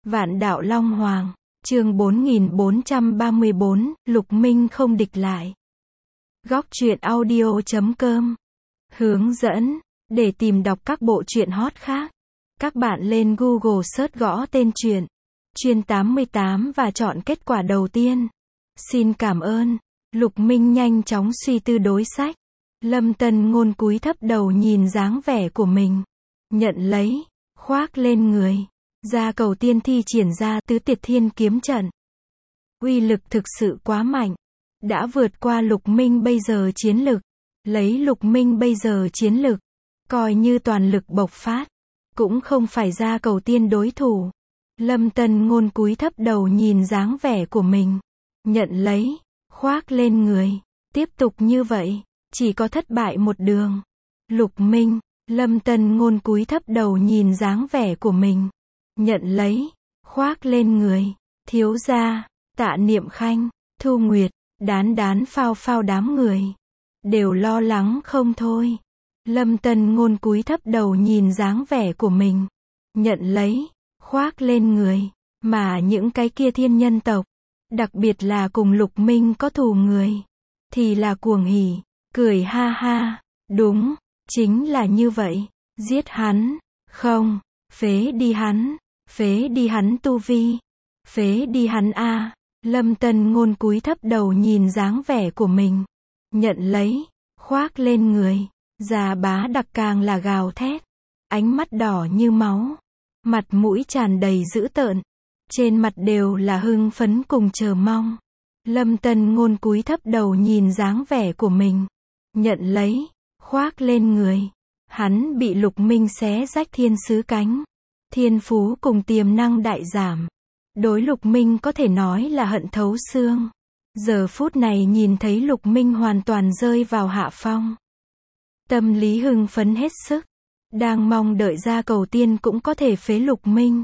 Vạn đạo Long Hoàng, chương 4434, Lục Minh không địch lại. Góc truyện audio.com. Hướng dẫn, để tìm đọc các bộ truyện hot khác. Các bạn lên Google search gõ tên truyện, Chuyên 88 và chọn kết quả đầu tiên. Xin cảm ơn. Lục Minh nhanh chóng suy tư đối sách. Lâm Tân Ngôn cúi thấp đầu nhìn dáng vẻ của mình. Nhận lấy, khoác lên người. Gia Cầu Tiên thi triển ra Tứ Tiệt Thiên kiếm trận. Uy lực thực sự quá mạnh. Đã vượt qua Lục Minh bây giờ chiến lực. Lấy Lục Minh bây giờ chiến lực, coi như toàn lực bộc phát, cũng không phải Gia Cầu Tiên đối thủ. Lâm Tân Ngôn cúi thấp đầu nhìn dáng vẻ của mình. Nhận lấy, khoác lên người. Tiếp tục như vậy, chỉ có thất bại một đường. Lục Minh, Lâm Tân Ngôn cúi thấp đầu nhìn dáng vẻ của mình. Nhận lấy, khoác lên người. Thiếu gia, Tạ Niệm Khanh, Thu Nguyệt, Đán Đán Phao Phao đám người đều lo lắng không thôi. Lâm Tân Ngôn cúi thấp đầu nhìn dáng vẻ của mình. Nhận lấy, khoác lên người. Mà những cái kia thiên nhân tộc, đặc biệt là cùng Lục Minh có thù người, thì là cuồng hỉ, cười ha ha. Đúng, chính là như vậy. Giết hắn, không, phế đi hắn tu vi, phế đi hắn a. Lâm Tân Ngôn cúi thấp đầu nhìn dáng vẻ của mình. Nhận lấy, khoác lên người. Già Bá Đặc càng là gào thét, ánh mắt đỏ như máu, mặt mũi tràn đầy dữ tợn, trên mặt đều là hưng phấn cùng chờ mong. Lâm Tân Ngôn cúi thấp đầu nhìn dáng vẻ của mình. Nhận lấy, khoác lên người. Hắn bị Lục Minh xé rách thiên sứ cánh, thiên phú cùng tiềm năng đại giảm. Đối Lục Minh có thể nói là hận thấu xương. Giờ phút này nhìn thấy Lục Minh hoàn toàn rơi vào hạ phong, tâm lý hưng phấn hết sức, đang mong đợi Gia Cầu Tiên cũng có thể phế Lục Minh,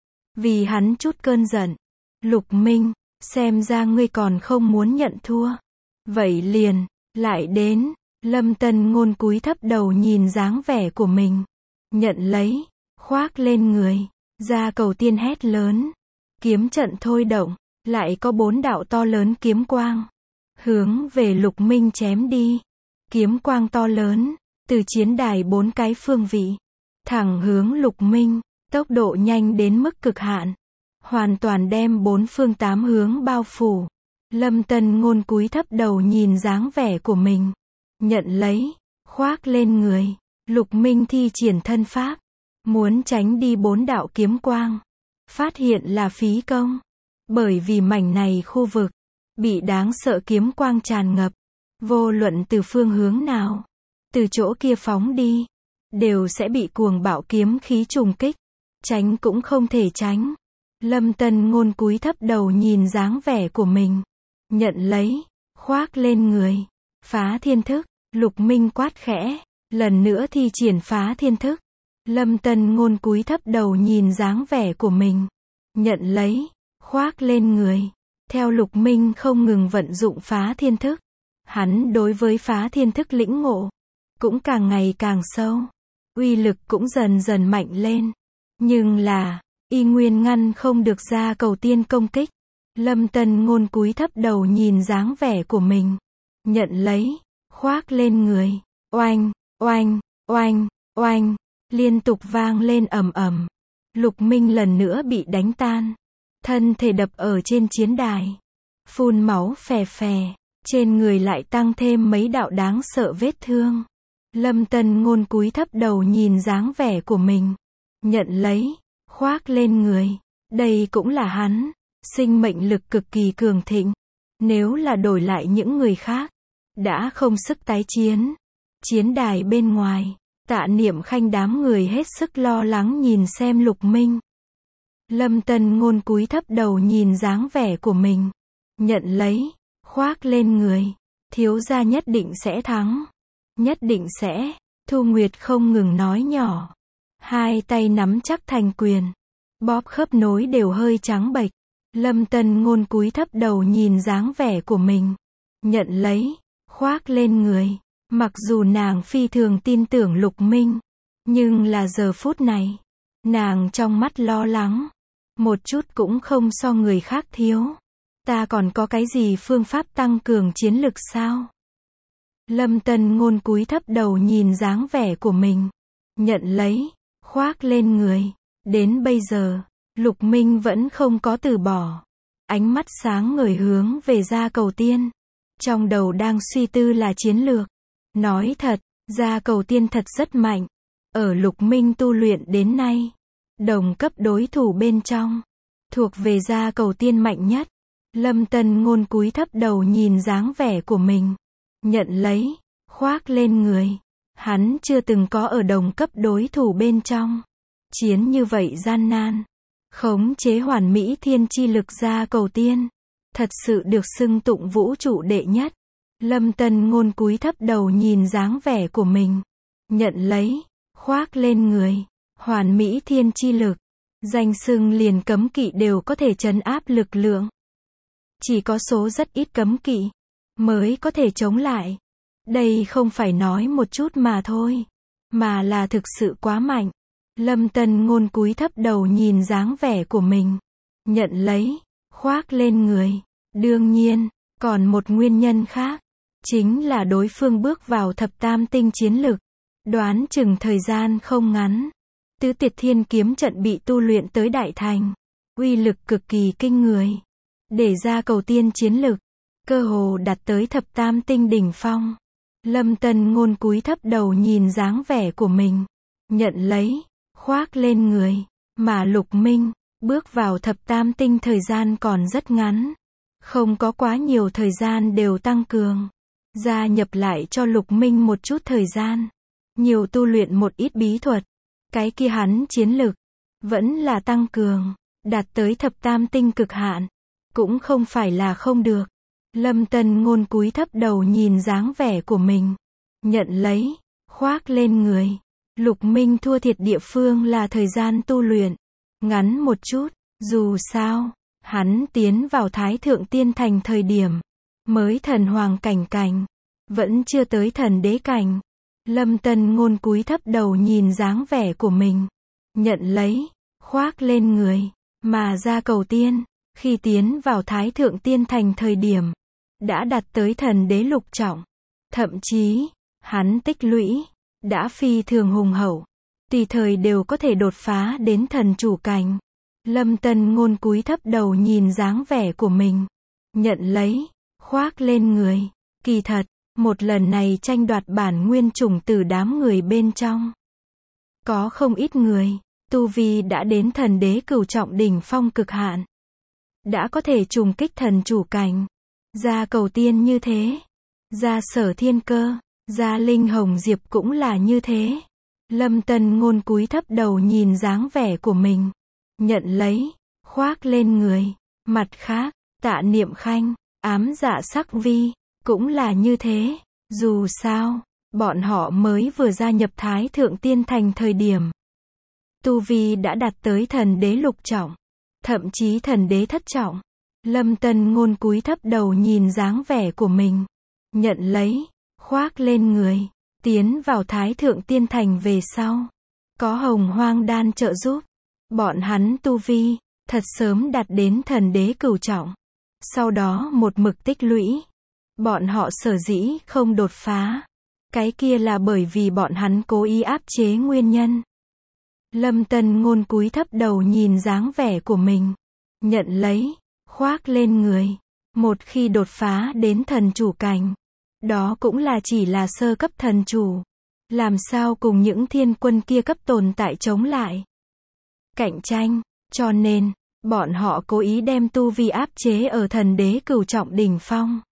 vì hắn chút cơn giận. Lục Minh, xem ra ngươi còn không muốn nhận thua. Vậy liền, lại đến. Lâm Tân Ngôn cúi thấp đầu nhìn dáng vẻ của mình. Nhận lấy, khoác lên người. Gia Cầu Tiên hét lớn. Kiếm trận thôi động, lại có 4 đạo to lớn kiếm quang, hướng về Lục Minh chém đi. Kiếm quang to lớn, từ chiến đài 4 cái phương vị, thẳng hướng Lục Minh, tốc độ nhanh đến mức cực hạn, hoàn toàn đem 4 phương 8 hướng bao phủ. Lâm Tân Ngôn cúi thấp đầu nhìn dáng vẻ của mình. Nhận lấy, khoác lên người. Lục Minh thi triển thân pháp, muốn tránh đi 4 đạo kiếm quang. Phát hiện là phí công, bởi vì mảnh này khu vực bị đáng sợ kiếm quang tràn ngập, vô luận từ phương hướng nào, từ chỗ kia phóng đi, đều sẽ bị cuồng bạo kiếm khí trùng kích, tránh cũng không thể tránh. Lâm Tân Ngôn cúi thấp đầu nhìn dáng vẻ của mình. Nhận lấy, khoác lên người. Phá thiên thức. Lục Minh quát khẽ, lần nữa thi triển phá thiên thức. Lâm Tân Ngôn cúi thấp đầu nhìn dáng vẻ của mình. Nhận lấy, khoác lên người. Theo Lục Minh không ngừng vận dụng phá thiên thức, hắn đối với phá thiên thức lĩnh ngộ cũng càng ngày càng sâu, uy lực cũng dần dần mạnh lên. Nhưng là, y nguyên ngăn không được Gia Cầu Tiên công kích. Lâm Tân Ngôn cúi thấp đầu nhìn dáng vẻ của mình. Nhận lấy, khoác lên người. Oanh, oanh, oanh, oanh, liên tục vang lên ầm ầm. Lục Minh lần nữa bị đánh tan, thân thể đập ở trên chiến đài, phun máu phè phè, trên người lại tăng thêm mấy đạo đáng sợ vết thương. Lâm Tân Ngôn cúi thấp đầu nhìn dáng vẻ của mình. Nhận lấy, khoác lên người. Đây cũng là hắn, sinh mệnh lực cực kỳ cường thịnh. Nếu là đổi lại những người khác, đã không sức tái chiến. Chiến đài bên ngoài, Tạ Niệm Khanh đám người hết sức lo lắng nhìn xem Lục Minh. Lâm Tân Ngôn cúi thấp đầu nhìn dáng vẻ của mình. Nhận lấy, khoác lên người. Thiếu gia nhất định sẽ thắng. Nhất định sẽ. Thu Nguyệt không ngừng nói nhỏ. Hai tay nắm chắc thành quyền, bóp khớp nối đều hơi trắng bệch. Lâm Tân Ngôn cúi thấp đầu nhìn dáng vẻ của mình. Nhận lấy, khoác lên người. Mặc dù nàng phi thường tin tưởng Lục Minh, nhưng là giờ phút này, nàng trong mắt lo lắng. một chút cũng không so người khác thiếu. Ta còn có cái gì phương pháp tăng cường chiến lực sao? Lâm Tân Ngôn cúi thấp đầu nhìn dáng vẻ của mình. Nhận lấy, khoác lên người. Đến bây giờ, Lục Minh vẫn không có từ bỏ. Ánh mắt sáng ngời hướng về Gia Cầu Tiên. Trong đầu đang suy tư là chiến lược. Nói thật, Gia Cầu Tiên thật rất mạnh. Ở Lục Minh tu luyện đến nay, đồng cấp đối thủ bên trong, thuộc về Gia Cầu Tiên mạnh nhất. Lâm Tân Ngôn cúi thấp đầu nhìn dáng vẻ của mình. Nhận lấy, khoác lên người. Hắn chưa từng có ở đồng cấp đối thủ bên trong. Chiến như vậy gian nan. Khống chế hoàn mỹ thiên chi lực Gia Cầu Tiên. Thật sự được xưng tụng vũ trụ đệ nhất. Lâm Tân Ngôn cúi thấp đầu nhìn dáng vẻ của mình. Nhận lấy, khoác lên người. Hoàn mỹ thiên chi lực. Danh xưng liền cấm kỵ đều có thể trấn áp lực lượng. Chỉ có số rất ít cấm kỵ mới có thể chống lại. Đây không phải nói một chút mà thôi, mà là thực sự quá mạnh. Lâm Tân Ngôn cúi thấp đầu nhìn dáng vẻ của mình. Nhận lấy, khoác lên người. Đương nhiên, còn một nguyên nhân khác. Chính là đối phương bước vào thập tam tinh chiến lực. Đoán chừng thời gian không ngắn. Tứ Tiệt Thiên Kiếm trận bị tu luyện tới đại thành. Uy lực cực kỳ kinh người. Để Gia Cầu Tiên chiến lực, cơ hồ đạt tới thập tam tinh đỉnh phong. Lâm Tân Ngôn cúi thấp đầu nhìn dáng vẻ của mình. Nhận lấy, khoác lên người. Mà Lục Minh, bước vào thập tam tinh thời gian còn rất ngắn. Không có quá nhiều thời gian đều tăng cường. Gia nhập lại cho Lục Minh một chút thời gian. Nhiều tu luyện một ít bí thuật. Cái kia hắn chiến lực, vẫn là tăng cường. Đạt tới thập tam tinh cực hạn. Cũng không phải là không được. Lâm Tân Ngôn cúi thấp đầu nhìn dáng vẻ của mình. Nhận lấy, khoác lên người. Lục Minh thua thiệt địa phương là thời gian tu luyện ngắn một chút. Dù sao, hắn tiến vào Thái Thượng Tiên Thành thời điểm mới thần hoàng cảnh, vẫn chưa tới thần đế cảnh. Lâm Tân Ngôn cúi thấp đầu nhìn dáng vẻ của mình. Nhận lấy, khoác lên người. Mà Gia Cầu Tiên, khi tiến vào Thái Thượng Tiên Thành thời điểm, đã đạt tới thần đế lục trọng. Thậm chí, hắn tích lũy, đã phi thường hùng hậu. Tùy thời đều có thể đột phá đến thần chủ cảnh. Lâm Tân Ngôn cúi thấp đầu nhìn dáng vẻ của mình. Nhận lấy, khoác lên người. Kỳ thật, một lần này tranh đoạt bản nguyên chủng từ đám người bên trong. Có không ít người, tu vi đã đến thần đế cửu trọng đỉnh phong cực hạn. Đã có thể trùng kích thần chủ cảnh. Gia Cầu Tiên như thế. Gia Sở Thiên Cơ, Gia Linh Hồng Diệp cũng là như thế. Lâm Tân Ngôn cúi thấp đầu nhìn dáng vẻ của mình. Nhận lấy, khoác lên người. Mặt khác, Tạ Niệm Khanh, Ám Dạ Sắc Vi, cũng là như thế. Dù sao, bọn họ mới vừa gia nhập Thái Thượng Tiên Thành thời điểm. Tu vi đã đạt tới thần đế lục trọng. Thậm chí thần đế thất trọng. Lâm Tân Ngôn cúi thấp đầu nhìn dáng vẻ của mình. Nhận lấy, khoác lên người. Tiến vào Thái Thượng Tiên Thành về sau. Có Hồng Hoang Đan trợ giúp. Bọn hắn tu vi, thật sớm đạt đến thần đế cửu trọng. Sau đó một mực tích lũy. Bọn họ sở dĩ không đột phá. Cái kia là bởi vì bọn hắn cố ý áp chế nguyên nhân. Lâm Tân Ngôn cúi thấp đầu nhìn dáng vẻ của mình. Nhận lấy, khoác lên người. Một khi đột phá đến thần chủ cảnh, đó cũng là chỉ là sơ cấp thần chủ. Làm sao cùng những thiên quân kia cấp tồn tại chống lại? Cạnh tranh, cho nên, bọn họ cố ý đem tu vi áp chế ở thần đế cửu trọng đỉnh phong.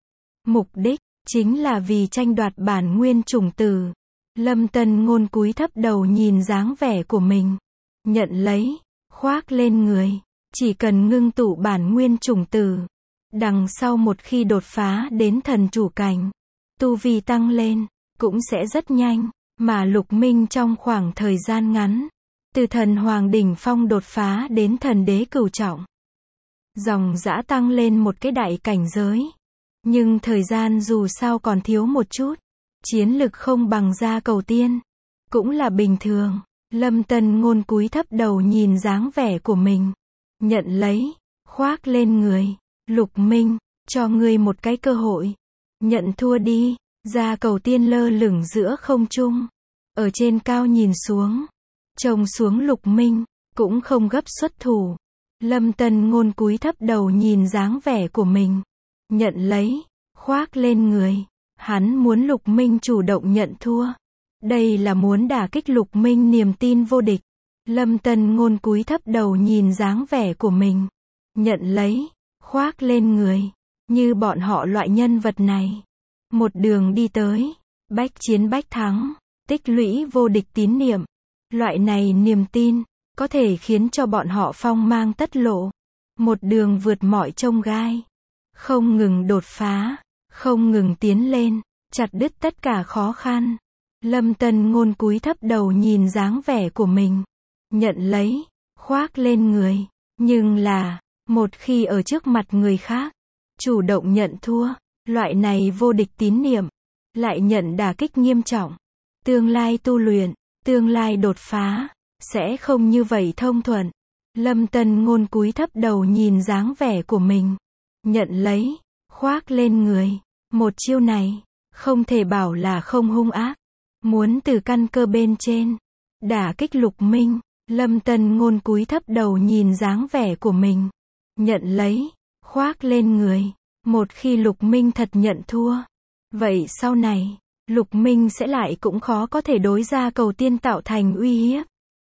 Mục đích, chính là vì tranh đoạt bản nguyên chủng tử. Lâm Tân Ngôn cúi thấp đầu nhìn dáng vẻ của mình. Nhận lấy, khoác lên người. Chỉ cần ngưng tụ bản nguyên chủng tử. Đằng sau một khi đột phá đến thần chủ cảnh, tu vi tăng lên, cũng sẽ rất nhanh. Mà Lục Minh trong khoảng thời gian ngắn, từ thần hoàng đỉnh phong đột phá đến thần đế cửu trọng. Dòng dã tăng lên một cái đại cảnh giới. Nhưng thời gian dù sao còn thiếu một chút. Chiến lực không bằng Gia Cầu Tiên. Cũng là bình thường. Lâm Tân Ngôn cúi thấp đầu nhìn dáng vẻ của mình. nhận lấy, khoác lên người. Lục Minh, cho ngươi một cái cơ hội. Nhận thua đi. Gia Cầu Tiên lơ lửng giữa không trung. Ở trên cao nhìn xuống. Trông xuống Lục Minh, cũng không gấp xuất thủ. Lâm Tân Ngôn cúi thấp đầu nhìn dáng vẻ của mình. Nhận lấy, khoác lên người. Hắn muốn Lục Minh chủ động nhận thua. Đây là muốn đả kích Lục Minh niềm tin vô địch. Lâm Tân Ngôn cúi thấp đầu nhìn dáng vẻ của mình. Nhận lấy, khoác lên người. Như bọn họ loại nhân vật này. Một đường đi tới. Bách chiến bách thắng. Tích lũy vô địch tín niệm. Loại này niềm tin, có thể khiến cho bọn họ phong mang tất lộ. Một đường vượt mọi chông gai. Không ngừng đột phá. Không ngừng tiến lên. Chặt đứt tất cả khó khăn. Lâm Tân Ngôn cúi thấp đầu nhìn dáng vẻ của mình. Nhận lấy, khoác lên người. Nhưng là, một khi ở trước mặt người khác, chủ động nhận thua, loại này vô địch tín niệm, lại nhận đả kích nghiêm trọng. Tương lai tu luyện, tương lai đột phá, sẽ không như vậy thông thuận. Lâm Tân Ngôn cúi thấp đầu nhìn dáng vẻ của mình. Nhận lấy, khoác lên người. Một chiêu này, không thể bảo là không hung ác. Muốn từ căn cơ bên trên, đả kích Lục Minh. Lâm Tân Ngôn cúi thấp đầu nhìn dáng vẻ của mình. Nhận lấy, khoác lên người. Một khi Lục Minh thật nhận thua, vậy sau này, Lục Minh sẽ lại cũng khó có thể đối Gia Cầu Tiên tạo thành uy hiếp.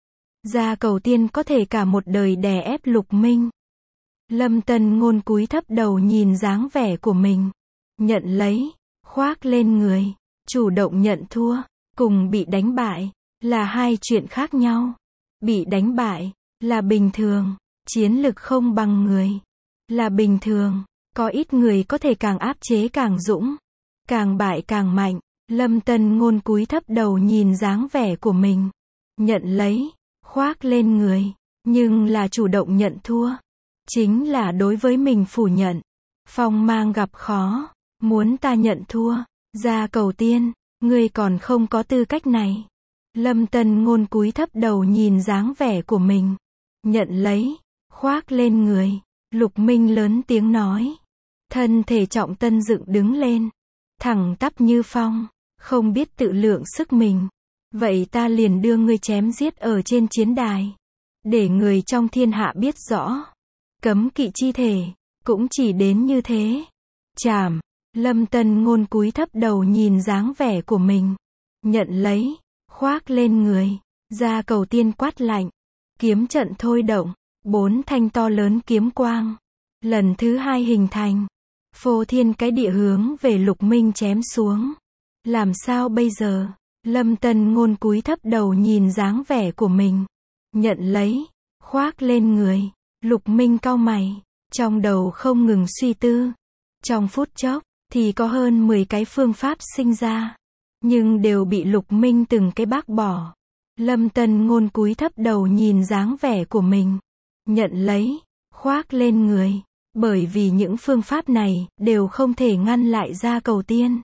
Gia Cầu Tiên có thể cả một đời đè ép Lục Minh. Lâm Tân Ngôn cúi thấp đầu nhìn dáng vẻ của mình. Nhận lấy, khoác lên người. Chủ động nhận thua, cùng bị đánh bại, là hai chuyện khác nhau. Bị đánh bại, là bình thường. Chiến lực không bằng người, là bình thường. Có ít người có thể càng áp chế càng dũng. Càng bại càng mạnh. Lâm Tân Ngôn cúi thấp đầu nhìn dáng vẻ của mình. Nhận lấy, khoác lên người. Nhưng là chủ động nhận thua. Chính là đối với mình phủ nhận. Phong mang gặp khó. Muốn ta nhận thua. Gia Cầu Tiên, ngươi còn không có tư cách này. Lâm Tân Ngôn cúi thấp đầu nhìn dáng vẻ của mình. Nhận lấy, khoác lên người. Lục Minh lớn tiếng nói. Thân thể trọng tân dựng đứng lên. Thẳng tắp như phong. Không biết tự lượng sức mình. Vậy ta liền đưa ngươi chém giết ở trên chiến đài. Để người trong thiên hạ biết rõ. Cấm kỵ chi thể. Cũng chỉ đến như thế. Chảm. Lâm Tân Ngôn cúi thấp đầu nhìn dáng vẻ của mình. Nhận lấy, khoác lên người. Gia Cầu Tiên quát lạnh. Kiếm trận thôi động. 4 thanh to lớn kiếm quang. Lần thứ 2 hình thành. Phô thiên cái địa hướng về Lục Minh chém xuống. Làm sao bây giờ? Lâm Tân Ngôn cúi thấp đầu nhìn dáng vẻ của mình. Nhận lấy, khoác lên người. Lục Minh cau mày. Trong đầu không ngừng suy tư. Trong phút chốc, thì có hơn 10 cái phương pháp sinh ra. Nhưng đều bị Lục Minh từng cái bác bỏ. Lâm Tân Ngôn cúi thấp đầu nhìn dáng vẻ của mình. Nhận lấy, khoác lên người. Bởi vì những phương pháp này, đều không thể ngăn lại Gia Cầu Tiên.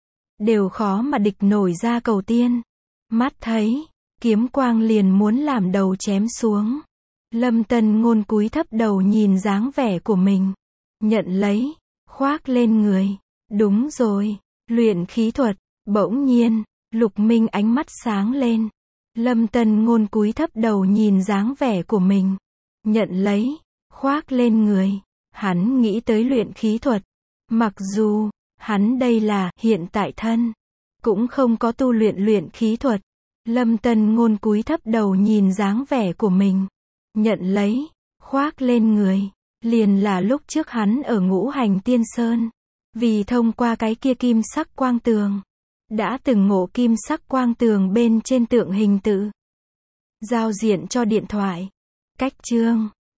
Đều khó mà địch nổi Gia Cầu Tiên. Mắt thấy, kiếm quang liền muốn làm đầu chém xuống. Lâm Tân Ngôn cúi thấp đầu nhìn dáng vẻ của mình. Nhận lấy, khoác lên người. Đúng rồi, luyện khí thuật. Bỗng nhiên, Lục Minh ánh mắt sáng lên. Lâm Tân Ngôn cúi thấp đầu nhìn dáng vẻ của mình. Nhận lấy, khoác lên người. Hắn nghĩ tới luyện khí thuật. Mặc dù, hắn đây là hiện tại thân. Cũng không có tu luyện luyện khí thuật. Lâm Tân Ngôn cúi thấp đầu nhìn dáng vẻ của mình. Nhận lấy, khoác lên người. Liền là lúc trước hắn ở Ngũ Hành Tiên Sơn. Vì thông qua cái kia kim sắc quang tường. Đã từng ngộ kim sắc quang tường bên trên tượng hình tự. Giao diện cho điện thoại. Cách chương